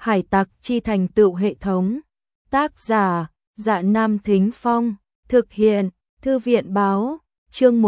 Hải tặc chi thành tựu hệ thống. Tác giả, Dạ Nam Thính Phong. Thực hiện, Thư viện báo. Chương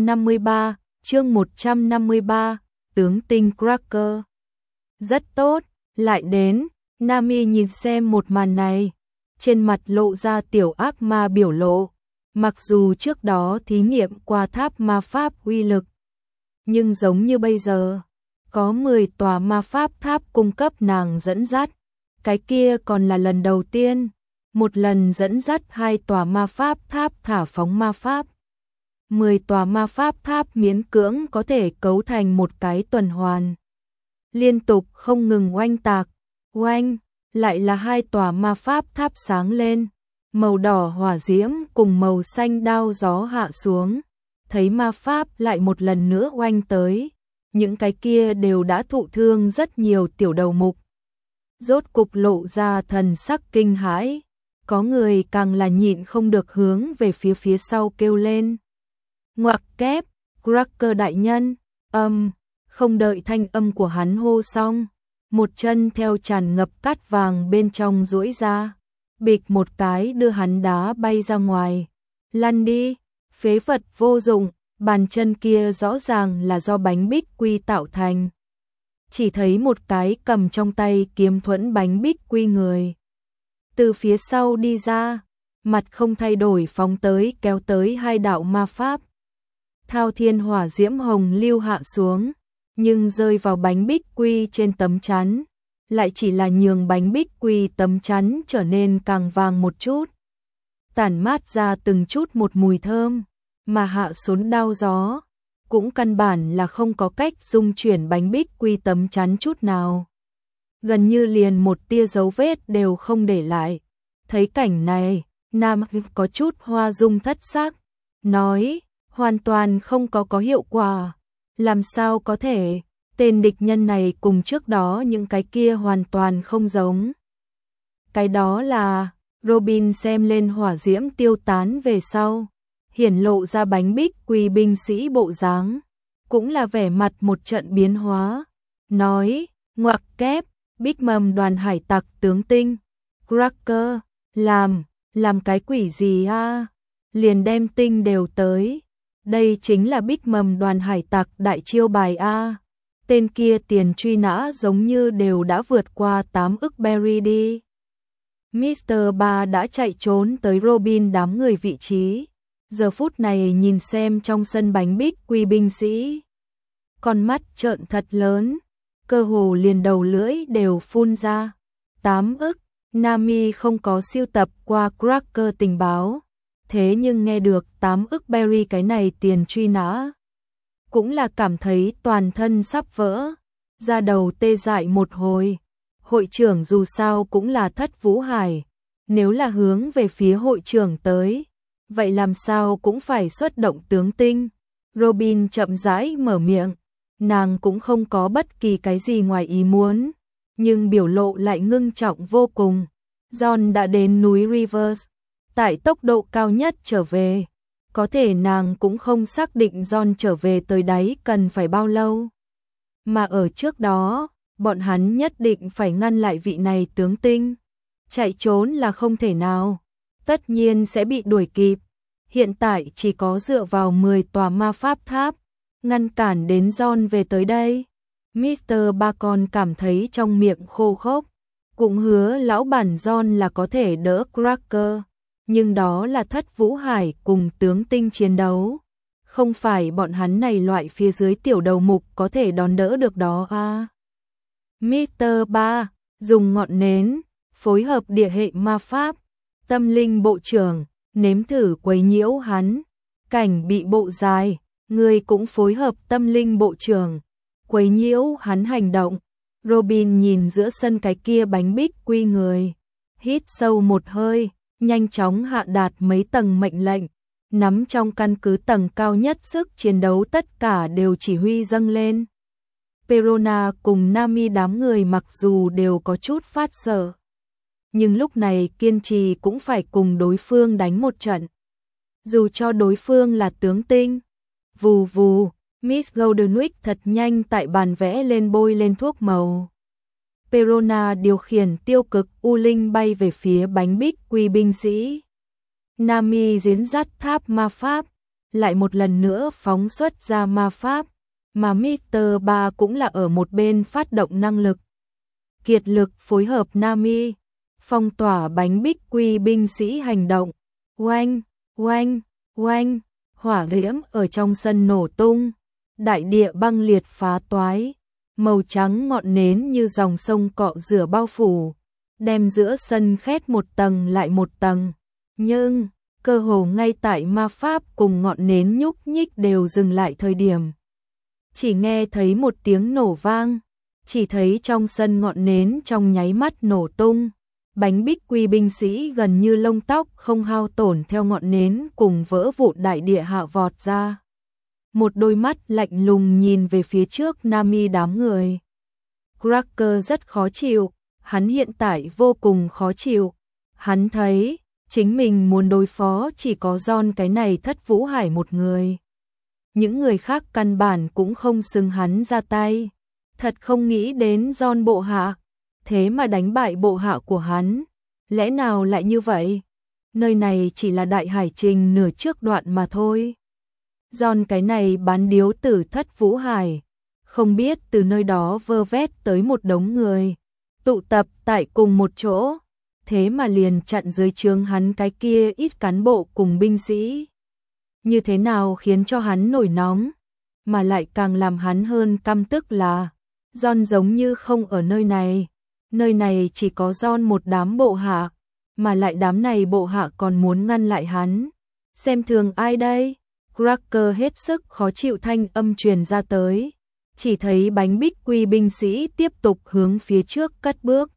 153, tướng tinh Cracker. Rất tốt, lại đến. Nami nhìn xem một màn này, trên mặt lộ ra tiểu ác ma biểu lộ. Mặc dù trước đó thí nghiệm qua tháp ma pháp uy lực, nhưng giống như bây giờ, có 10 tòa ma pháp tháp cung cấp nàng dẫn dắt. Cái kia còn là lần đầu tiên, một lần dẫn dắt 2 tòa ma pháp tháp thả phóng ma pháp. 10 tòa ma pháp tháp miễn cưỡng có thể cấu thành một cái tuần hoàn. Liên tục không ngừng oanh tạc, oanh, lại là 2 tòa ma pháp tháp sáng lên. Màu đỏ hỏa diễm cùng màu xanh đao gió hạ xuống. Thấy ma pháp lại một lần nữa oanh tới. Những cái kia đều đã thụ thương rất nhiều tiểu đầu mục. Rốt cục lộ ra thần sắc kinh hãi. Có người càng là nhịn không được hướng về phía sau kêu lên. Ngoặc kép, Cracker đại nhân, không đợi thanh âm của hắn hô xong. Một chân theo tràn ngập cát vàng bên trong duỗi ra. Bịch một cái đưa hắn đá bay ra ngoài. Lăn đi, phế vật vô dụng, bàn chân kia rõ ràng là do bánh bích quy tạo thành. Chỉ thấy một cái cầm trong tay kiếm thuẫn bánh bích quy người. Từ phía sau đi ra, mặt không thay đổi phóng tới kéo tới 2 đạo ma pháp. Thao thiên hỏa diễm hồng lưu hạ xuống, nhưng rơi vào bánh bích quy trên tấm chắn. Lại chỉ là nhường bánh bích quy tấm chắn trở nên càng vàng một chút. Tản mát ra từng chút một mùi thơm, mà hạ xuống đao gió, cũng căn bản là không có cách dung chuyển bánh bích quy tấm chắn chút nào. Gần như liền một tia dấu vết đều không để lại. Thấy cảnh này, Nam có chút hoa dung thất sắc, nói, hoàn toàn không có hiệu quả. Làm sao có thể? Tên địch nhân này cùng trước đó những cái kia hoàn toàn không giống. Cái đó là, Robin xem lên hỏa diễm tiêu tán về sau, hiển lộ ra bánh bích quy binh sĩ bộ dáng, cũng là vẻ mặt một trận biến hóa, nói, ngoặc kép, bích mầm đoàn hải tặc tướng tinh, Cracker, làm cái quỷ gì a? Liền đem tinh đều tới, đây chính là bích mầm đoàn hải tặc đại chiêu bài a. Tên kia tiền truy nã giống như đều đã vượt qua 8 ức berry đi. Mr. Ba đã chạy trốn tới Robin đám người vị trí. Giờ phút này nhìn xem trong sân bánh bích quy binh sĩ. Con mắt trợn thật lớn, cơ hồ liền đầu lưỡi đều phun ra. 8 ức, Nami không có siêu tập qua Cracker tình báo. Thế nhưng nghe được 8 ức berry cái này tiền truy nã. Cũng là cảm thấy toàn thân sắp vỡ, da đầu tê dại một hồi. Hội trưởng dù sao cũng là Thất Vũ Hải, nếu là hướng về phía hội trưởng tới, vậy làm sao cũng phải xuất động tướng tinh. Robin chậm rãi mở miệng, nàng cũng không có bất kỳ cái gì ngoài ý muốn, nhưng biểu lộ lại ngưng trọng vô cùng. John đã đến núi Rivers, tại tốc độ cao nhất trở về. Có thể nàng cũng không xác định John trở về tới đấy cần phải bao lâu. Mà ở trước đó, bọn hắn nhất định phải ngăn lại vị này tướng tinh. Chạy trốn là không thể nào, tất nhiên sẽ bị đuổi kịp. Hiện tại chỉ có dựa vào 10 tòa ma pháp tháp, ngăn cản đến John về tới đây. Mr. Bacon cảm thấy trong miệng khô khốc, cũng hứa lão bản John là có thể đỡ Cracker. Nhưng đó là Thất Vũ Hải cùng tướng tinh chiến đấu. Không phải bọn hắn này loại phía dưới tiểu đầu mục có thể đón đỡ được đó à. Mr. Ba, dùng ngọn nến, phối hợp địa hệ ma pháp. Tâm linh bộ trưởng, nếm thử quấy nhiễu hắn. Cảnh bị bộ dài, người cũng phối hợp tâm linh bộ trưởng. Quấy nhiễu hắn hành động. Robin nhìn giữa sân cái kia bánh bích quy người. Hít sâu một hơi. Nhanh chóng hạ đạt mấy tầng mệnh lệnh, nắm trong căn cứ tầng cao nhất sức chiến đấu tất cả đều chỉ huy dâng lên. Perona cùng Nami đám người mặc dù đều có chút phát sợ, nhưng lúc này kiên trì cũng phải cùng đối phương đánh một trận. Dù cho đối phương là tướng tinh, vù vù, Miss Goldenwick thật nhanh tại bàn vẽ lên bôi lên thuốc màu. Perona điều khiển tiêu cực U Linh bay về phía bánh bích quy binh sĩ. Nami diễn dắt tháp ma pháp, lại một lần nữa phóng xuất ra ma pháp, mà Mr. 3 cũng là ở một bên phát động năng lực. Kiệt lực phối hợp Nami, phong tỏa bánh bích quy binh sĩ hành động. Oanh, oanh, oanh, hỏa diễm ở trong sân nổ tung, đại địa băng liệt phá toái, màu trắng ngọn nến như dòng sông cọ rửa bao phủ, đem giữa sân khét một tầng lại một tầng. Nhưng, cơ hồ ngay tại ma pháp cùng ngọn nến nhúc nhích đều dừng lại thời điểm. Chỉ nghe thấy một tiếng nổ vang, chỉ thấy trong sân ngọn nến trong nháy mắt nổ tung. Bánh bích quy binh sĩ gần như lông tóc không hao tổn theo ngọn nến cùng vỡ vụn đại địa hạ vọt ra. Một đôi mắt lạnh lùng nhìn về phía trước Nami đám người. Cracker rất khó chịu, hắn hiện tại vô cùng khó chịu. Hắn thấy, chính mình muốn đối phó chỉ có John cái này Thất Vũ Hải một người. Những người khác căn bản cũng không xứng hắn ra tay. Thật không nghĩ đến John bộ hạ, thế mà đánh bại bộ hạ của hắn. Lẽ nào lại như vậy? Nơi này chỉ là đại hải trình nửa trước đoạn mà thôi. John cái này bán điếu tử Thất Vũ Hải, không biết từ nơi đó vơ vét tới một đống người, tụ tập tại cùng một chỗ, thế mà liền chặn dưới trướng hắn cái kia ít cán bộ cùng binh sĩ. Như thế nào khiến cho hắn nổi nóng, mà lại càng làm hắn hơn căm tức là John giống như không ở nơi này chỉ có John một đám bộ hạ, mà lại đám này bộ hạ còn muốn ngăn lại hắn. Xem thường ai đây? Cracker hết sức khó chịu thanh âm truyền ra tới, chỉ thấy bánh bích quy binh sĩ tiếp tục hướng phía trước cất bước.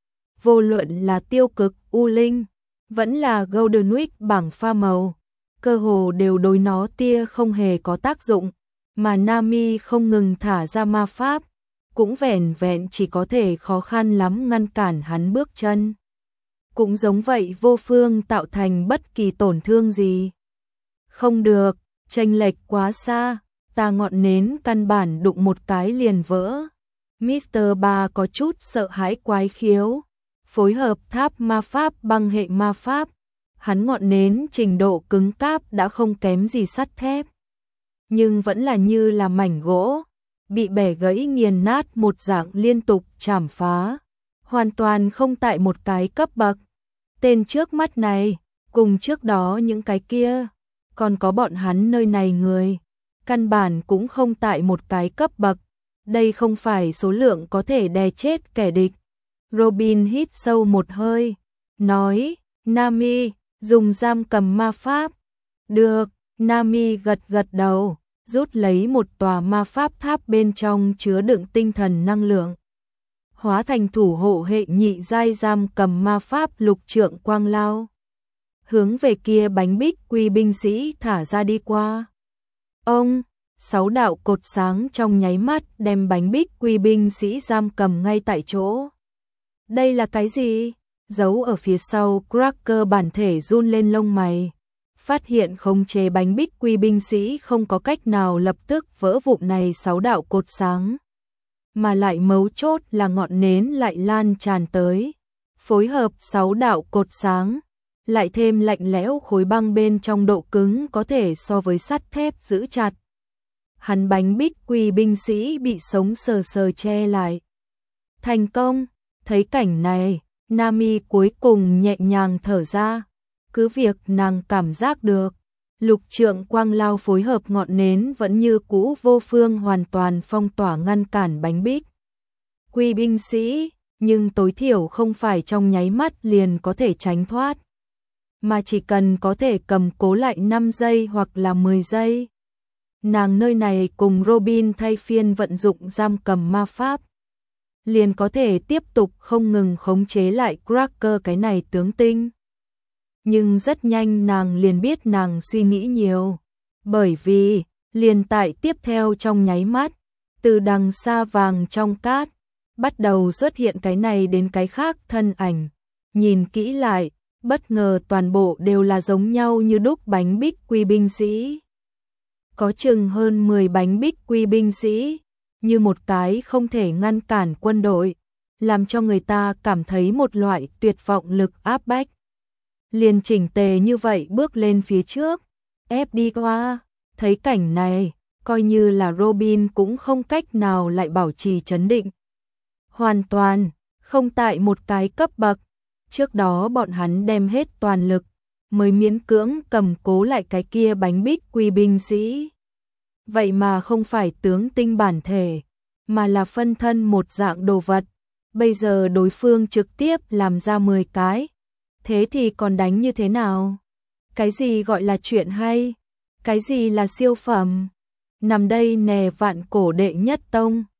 Vô luận là tiêu cực U Linh, vẫn là Golden Week bảng pha màu, cơ hồ đều đối nó tia không hề có tác dụng, mà Nami không ngừng thả ra ma pháp, cũng vẻn vẹn chỉ có thể khó khăn lắm ngăn cản hắn bước chân. Cũng giống vậy vô phương tạo thành bất kỳ tổn thương gì. Không được, chênh lệch quá xa, ta ngọn nến căn bản đụng một cái liền vỡ. Mr. 3 có chút sợ hãi quái khiếu, phối hợp tháp ma pháp băng hệ ma pháp, hắn ngọn nến trình độ cứng cáp đã không kém gì sắt thép, nhưng vẫn là như là mảnh gỗ, bị bẻ gãy nghiền nát một dạng liên tục chảm phá, hoàn toàn không tại một cái cấp bậc. Tên trước mắt này, cùng trước đó những cái kia, còn có bọn hắn nơi này người, căn bản cũng không tại một cái cấp bậc, đây không phải số lượng có thể đè chết kẻ địch. Robin hít sâu một hơi, nói, Nami, dùng giam cầm ma pháp. Được, Nami gật gật đầu, rút lấy một tòa ma pháp tháp bên trong chứa đựng tinh thần năng lượng. Hóa thành thủ hộ hệ nhị giai giam cầm ma pháp lục trượng quang lao. Hướng về kia bánh bích quy binh sĩ thả ra đi qua. Ông, 6 đạo cột sáng trong nháy mắt đem bánh bích quy binh sĩ giam cầm ngay tại chỗ. Đây là cái gì? Giấu ở phía sau Cracker bản thể run lên lông mày. Phát hiện khống chế bánh bích quy binh sĩ không có cách nào lập tức vỡ vụn này 6 đạo cột sáng. Mà lại mấu chốt là ngọn nến lại lan tràn tới. Phối hợp 6 đạo cột sáng, lại thêm lạnh lẽo khối băng bên trong độ cứng có thể so với sắt thép giữ chặt. Hắn bánh bích quy binh sĩ bị sống sờ sờ che lại. Thành công, thấy cảnh này, Nami cuối cùng nhẹ nhàng thở ra. Cứ việc nàng cảm giác được, lục trượng quang lao phối hợp ngọn nến vẫn như cũ vô phương hoàn toàn phong tỏa ngăn cản bánh bích quy binh sĩ, nhưng tối thiểu không phải trong nháy mắt liền có thể tránh thoát, mà chỉ cần có thể cầm cố lại 5 giây hoặc là 10 giây. Nàng nơi này cùng Robin thay phiên vận dụng giam cầm ma pháp, liền có thể tiếp tục không ngừng khống chế lại Cracker cái này tướng tinh. Nhưng rất nhanh nàng liền biết nàng suy nghĩ nhiều, bởi vì liền tại tiếp theo trong nháy mắt, từ đằng xa vàng trong cát bắt đầu xuất hiện cái này đến cái khác thân ảnh. Nhìn kỹ lại, bất ngờ toàn bộ đều là giống nhau như đúc bánh bích quy binh sĩ. Có chừng hơn 10 bánh bích quy binh sĩ, như một cái không thể ngăn cản quân đội, làm cho người ta cảm thấy một loại tuyệt vọng lực áp bách. Liền chỉnh tề như vậy bước lên phía trước, ép đi qua, thấy cảnh này, coi như là Robin cũng không cách nào lại bảo trì trấn định. Hoàn toàn, không tại một cái cấp bậc, trước đó bọn hắn đem hết toàn lực, mới miễn cưỡng cầm cố lại cái kia bánh bích quy binh sĩ. Vậy mà không phải tướng tinh bản thể, mà là phân thân một dạng đồ vật. Bây giờ đối phương trực tiếp làm ra 10 cái. Thế thì còn đánh như thế nào? Cái gì gọi là chuyện hay? Cái gì là siêu phẩm? Nằm đây nè vạn cổ đệ nhất tông.